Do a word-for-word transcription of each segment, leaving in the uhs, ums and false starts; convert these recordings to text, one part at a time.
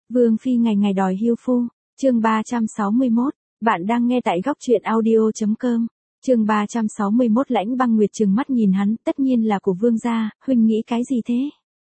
Vương phi ngày ngày đòi hưu phu, chương ba trăm sáu mươi mốt, bạn đang nghe tại góc truyện audio chấm com. Chương ba trăm sáu mươi mốt Lãnh Băng Nguyệt trừng mắt nhìn hắn, tất nhiên là của vương gia, huynh nghĩ cái gì thế?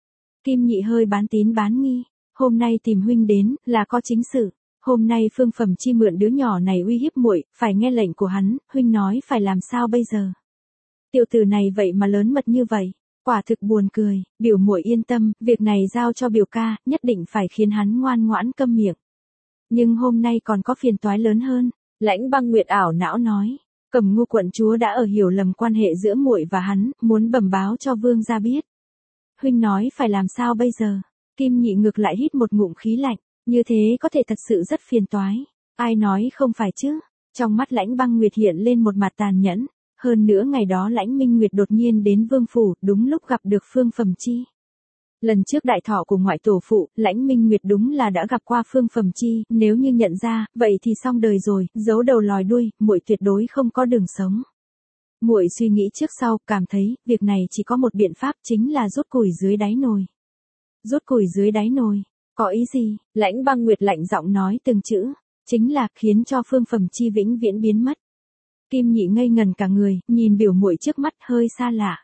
Kim Nhị hơi bán tín bán nghi, hôm nay tìm huynh đến, là có chính sự. Hôm nay Phương Phẩm Chi mượn đứa nhỏ này uy hiếp muội, phải nghe lệnh của hắn, huynh nói phải làm sao bây giờ? Tiểu tử này vậy mà lớn mật như vậy, quả thực buồn cười. Biểu muội yên tâm, việc này giao cho biểu ca, nhất định phải khiến hắn ngoan ngoãn câm miệng. Nhưng hôm nay còn có phiền toái lớn hơn, Lãnh Băng Nguyệt ảo não nói, Cẩm Ngu quận chúa đã ở hiểu lầm quan hệ giữa muội và hắn, muốn bẩm báo cho vương gia biết. Huynh nói phải làm sao bây giờ? Kim Nhị ngược lại hít một ngụm khí lạnh, như thế có thể thật sự rất phiền toái. Ai nói không phải chứ? Trong mắt Lãnh Băng Nguyệt hiện lên một mặt tàn nhẫn. Hơn nữa ngày đó Lãnh Minh Nguyệt đột nhiên đến vương phủ, đúng lúc gặp được Phương Phẩm Chi. Lần trước đại thọ của ngoại tổ phụ, Lãnh Minh Nguyệt đúng là đã gặp qua Phương Phẩm Chi, nếu như nhận ra, vậy thì xong đời rồi, giấu đầu lòi đuôi, muội tuyệt đối không có đường sống. Muội suy nghĩ trước sau, cảm thấy, việc này chỉ có một biện pháp, chính là rút củi dưới đáy nồi. Rút củi dưới đáy nồi, có ý gì? Lãnh Băng Nguyệt lạnh giọng nói từng chữ, chính là khiến cho Phương Phẩm Chi vĩnh viễn biến mất. Kim Nhị ngây ngần cả người, nhìn biểu muội trước mắt hơi xa lạ.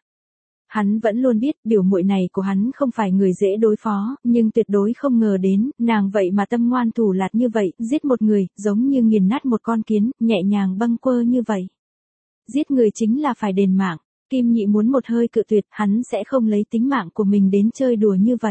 Hắn vẫn luôn biết biểu muội này của hắn không phải người dễ đối phó, nhưng tuyệt đối không ngờ đến, nàng vậy mà tâm ngoan thủ lạt như vậy, giết một người, giống như nghiền nát một con kiến, nhẹ nhàng bâng quơ như vậy. Giết người chính là phải đền mạng, Kim Nhị muốn một hơi cự tuyệt, hắn sẽ không lấy tính mạng của mình đến chơi đùa như vậy.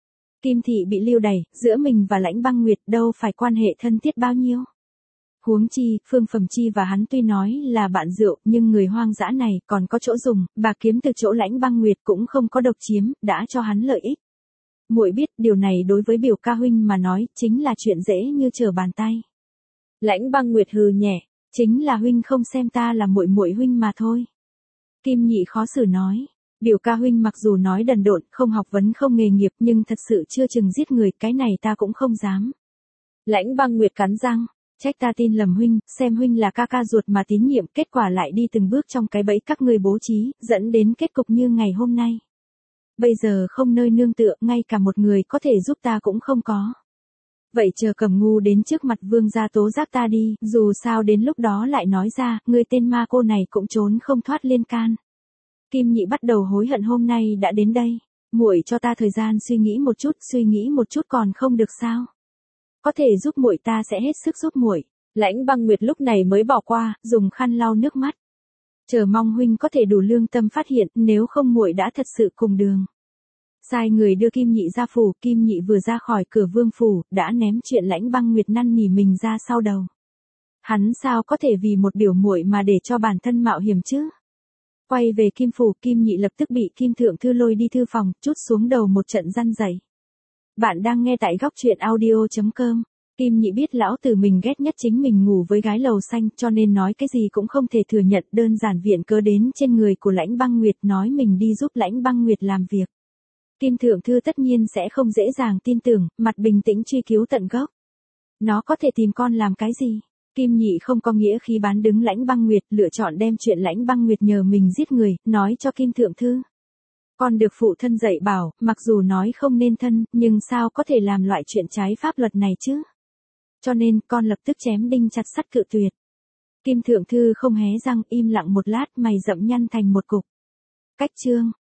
Kim Thị bị lưu đày, giữa mình và Lãnh Băng Nguyệt đâu phải quan hệ thân thiết bao nhiêu. Huống chi, Phương Phẩm Chi và hắn tuy nói là bạn rượu, nhưng người hoang dã này còn có chỗ dùng, bà kiếm từ chỗ Lãnh Băng Nguyệt cũng không có độc chiếm, đã cho hắn lợi ích. Muội biết điều này đối với biểu ca huynh mà nói, chính là chuyện dễ như trở bàn tay. Lãnh Băng Nguyệt hừ nhẹ, chính là huynh không xem ta là muội muội huynh mà thôi. Kim Nhị khó xử nói, biểu ca huynh mặc dù nói đần độn, không học vấn không nghề nghiệp, nhưng thật sự chưa chừng giết người, cái này ta cũng không dám. Lãnh Băng Nguyệt cắn răng. Trách ta tin lầm huynh, xem huynh là ca ca ruột mà tín nhiệm, kết quả lại đi từng bước trong cái bẫy các ngươi bố trí, dẫn đến kết cục như ngày hôm nay. Bây giờ không nơi nương tựa, ngay cả một người có thể giúp ta cũng không có. Vậy chờ Cẩm Ngu đến trước mặt vương gia tố giác ta đi, dù sao đến lúc đó lại nói ra, ngươi tên ma cô này cũng trốn không thoát liên can. Kim Nhị bắt đầu hối hận hôm nay đã đến đây, muội cho ta thời gian suy nghĩ một chút, suy nghĩ một chút còn không được sao? Có thể giúp muội ta sẽ hết sức giúp muội. Lãnh Băng Nguyệt lúc này mới bỏ qua, dùng khăn lau nước mắt. Chờ mong huynh có thể đủ lương tâm phát hiện, nếu không muội đã thật sự cùng đường. Sai người đưa Kim Nhị ra phủ, Kim Nhị vừa ra khỏi cửa vương phủ, đã ném chuyện Lãnh Băng Nguyệt năn nỉ mình ra sau đầu. Hắn sao có thể vì một biểu muội mà để cho bản thân mạo hiểm chứ? Quay về Kim phủ, Kim Nhị lập tức bị Kim Thượng Thư lôi đi thư phòng, trút xuống đầu một trận răn dày. Bạn đang nghe tại góc truyện audio chấm com. Kim Nhị biết lão tử mình ghét nhất chính mình ngủ với gái lầu xanh, cho nên nói cái gì cũng không thể thừa nhận, đơn giản viện cớ đến trên người của Lãnh Băng Nguyệt, nói mình đi giúp Lãnh Băng Nguyệt làm việc. Kim Thượng Thư tất nhiên sẽ không dễ dàng tin tưởng, mặt bình tĩnh truy cứu tận gốc. Nó có thể tìm con làm cái gì? Kim Nhị không có nghĩa khi bán đứng Lãnh Băng Nguyệt, lựa chọn đem chuyện Lãnh Băng Nguyệt nhờ mình giết người, nói cho Kim Thượng Thư. Con được phụ thân dạy bảo, mặc dù nói không nên thân, nhưng sao có thể làm loại chuyện trái pháp luật này chứ? Cho nên, con lập tức chém đinh chặt sắt cự tuyệt. Kim Thượng Thư không hé răng, im lặng một lát, mày rậm nhăn thành một cục. Cách chương,